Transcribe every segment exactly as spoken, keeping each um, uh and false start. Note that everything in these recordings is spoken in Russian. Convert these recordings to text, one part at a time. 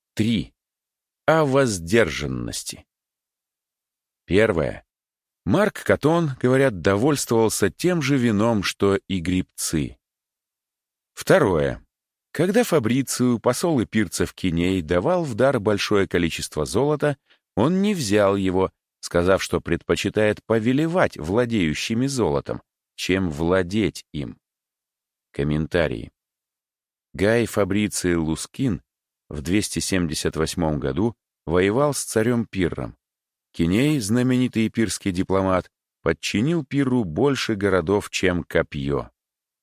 Три. О воздержанности. Первое. Марк Катон, говорят, довольствовался тем же вином, что и гребцы. Второе. Когда Фабрицию, посол Эпирцев Киней, давал в дар большое количество золота, он не взял его, сказав, что предпочитает повелевать владеющими золотом, чем владеть им. Комментарии. Гай Фабриций Лускин в двести семьдесят восьмом году воевал с царем Пирром. Киней, знаменитый эпирский дипломат, подчинил Пирру больше городов, чем копье.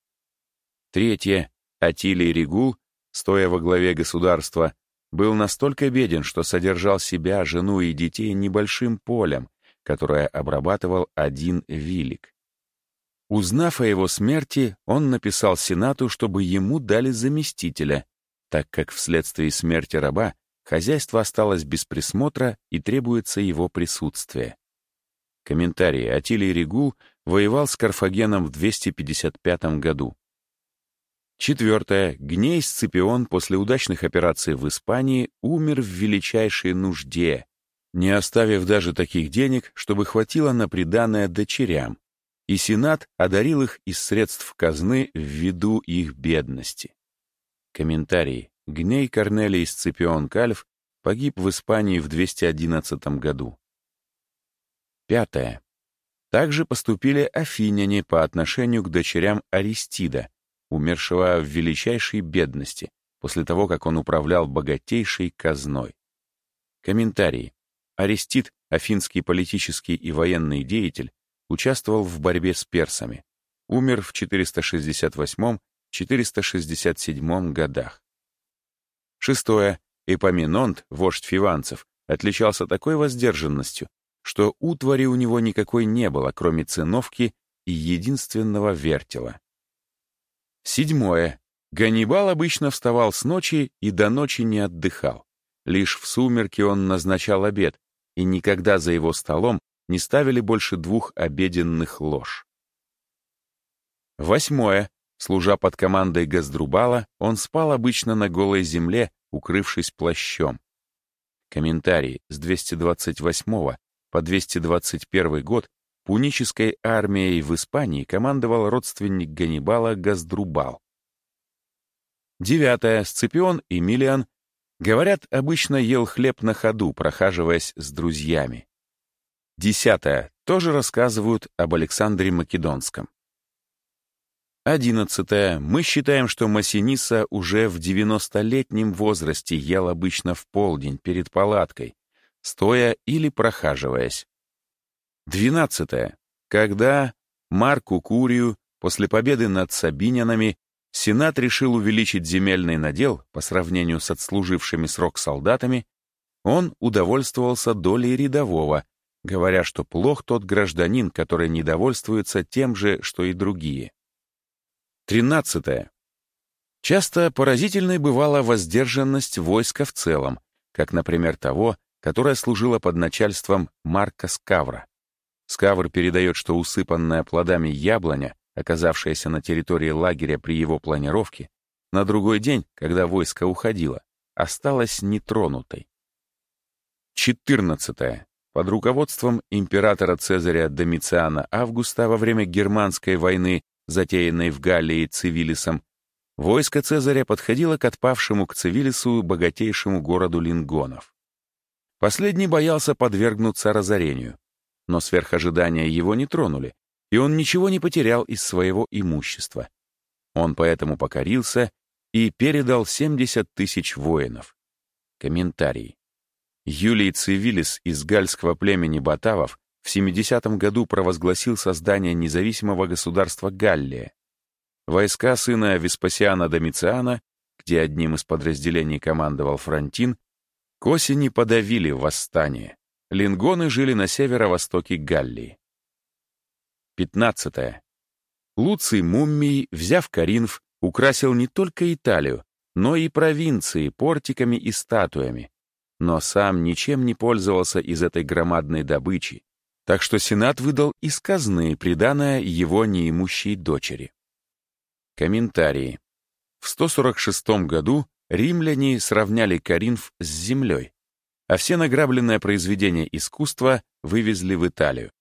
Третье. Атилий Регул, стоя во главе государства, был настолько беден, что содержал себя, жену и детей небольшим полем, которое обрабатывал один Вилик. Узнав о его смерти, он написал Сенату, чтобы ему дали заместителя, так как вследствие смерти раба хозяйство осталось без присмотра и требуется его присутствие. Комментарий. Атилий Регул воевал с Карфагеном в двести пятьдесят пятом году. Четвертое. Гней Сципион после удачных операций в Испании умер в величайшей нужде, не оставив даже таких денег, чтобы хватило на приданое дочерям, и Сенат одарил их из средств казны ввиду их бедности. Комментарий. Гней Корнелий Сципион Кальв погиб в Испании в двести одиннадцатом году. Пятое. Также поступили афиняне по отношению к дочерям Аристида, умершего в величайшей бедности, после того, как он управлял богатейшей казной. Комментарий. Аристид, афинский политический и военный деятель, участвовал в борьбе с персами. Умер в четыреста шестьдесят восьмом — четыреста шестьдесят седьмом годах. Шестое. Эпоминонт, вождь фиванцев, отличался такой воздержанностью, что утвари у него никакой не было, кроме циновки и единственного вертела. Седьмое. Ганнибал обычно вставал с ночи и до ночи не отдыхал. Лишь в сумерки он назначал обед, и никогда за его столом не ставили больше двух обеденных лож. Восьмое. Служа под командой Газдрубала, он спал обычно на голой земле, укрывшись плащом. Комментарий. С двести двадцать восьмого по двести двадцать первый год пунической армией в Испании командовал родственник Ганнибала Газдрубал. Девятое. Сципион Эмилиан, говорят, обычно ел хлеб на ходу, прохаживаясь с друзьями. Десятое. Тоже рассказывают об Александре Македонском. Одиннадцатое. Мы считаем, что Массиниса уже в девяностолетнем возрасте ел обычно в полдень перед палаткой, стоя или прохаживаясь. Двенадцатое. Когда Марку Курию после победы над сабинянами Сенат решил увеличить земельный надел по сравнению с отслужившими срок солдатами, он удовольствовался долей рядового, говоря, что плох тот гражданин, который недовольствуется тем же, что и другие. Тринадцатое. Часто поразительной бывала воздержанность войска в целом, как, например, того, которое служило под начальством Марка Скавра. Скавр передает, что усыпанная плодами яблоня, оказавшаяся на территории лагеря при его планировке, на другой день, когда войско уходило, осталась нетронутой. Четырнадцатое. Под руководством императора Цезаря Домициана Августа во время Германской войны, затеянной в Галлии Цивилисом, войско Цезаря подходило к отпавшему к Цивилису богатейшему городу лингонов. Последний боялся подвергнуться разорению, но сверх ожидания его не тронули, и он ничего не потерял из своего имущества. Он поэтому покорился и передал семьдесят тысяч воинов. Комментарий. Юлий Цивилис из гальского племени Батавов в семидесятом году провозгласил создание независимого государства Галлия. Войска сына Веспасиана Домициана, где одним из подразделений командовал Фронтин, к осени подавили восстание. Лингоны жили на северо-востоке Галлии. Пятнадцатое. Луций Муммий, взяв Коринф, украсил не только Италию, но и провинции портиками и статуями, но сам ничем не пользовался из этой громадной добычи, так что Сенат выдал из казны приданое его неимущей дочери. Комментарии. В сто сорок шестом году римляне сравняли Коринф с землей, а все награбленные произведения искусства вывезли в Италию.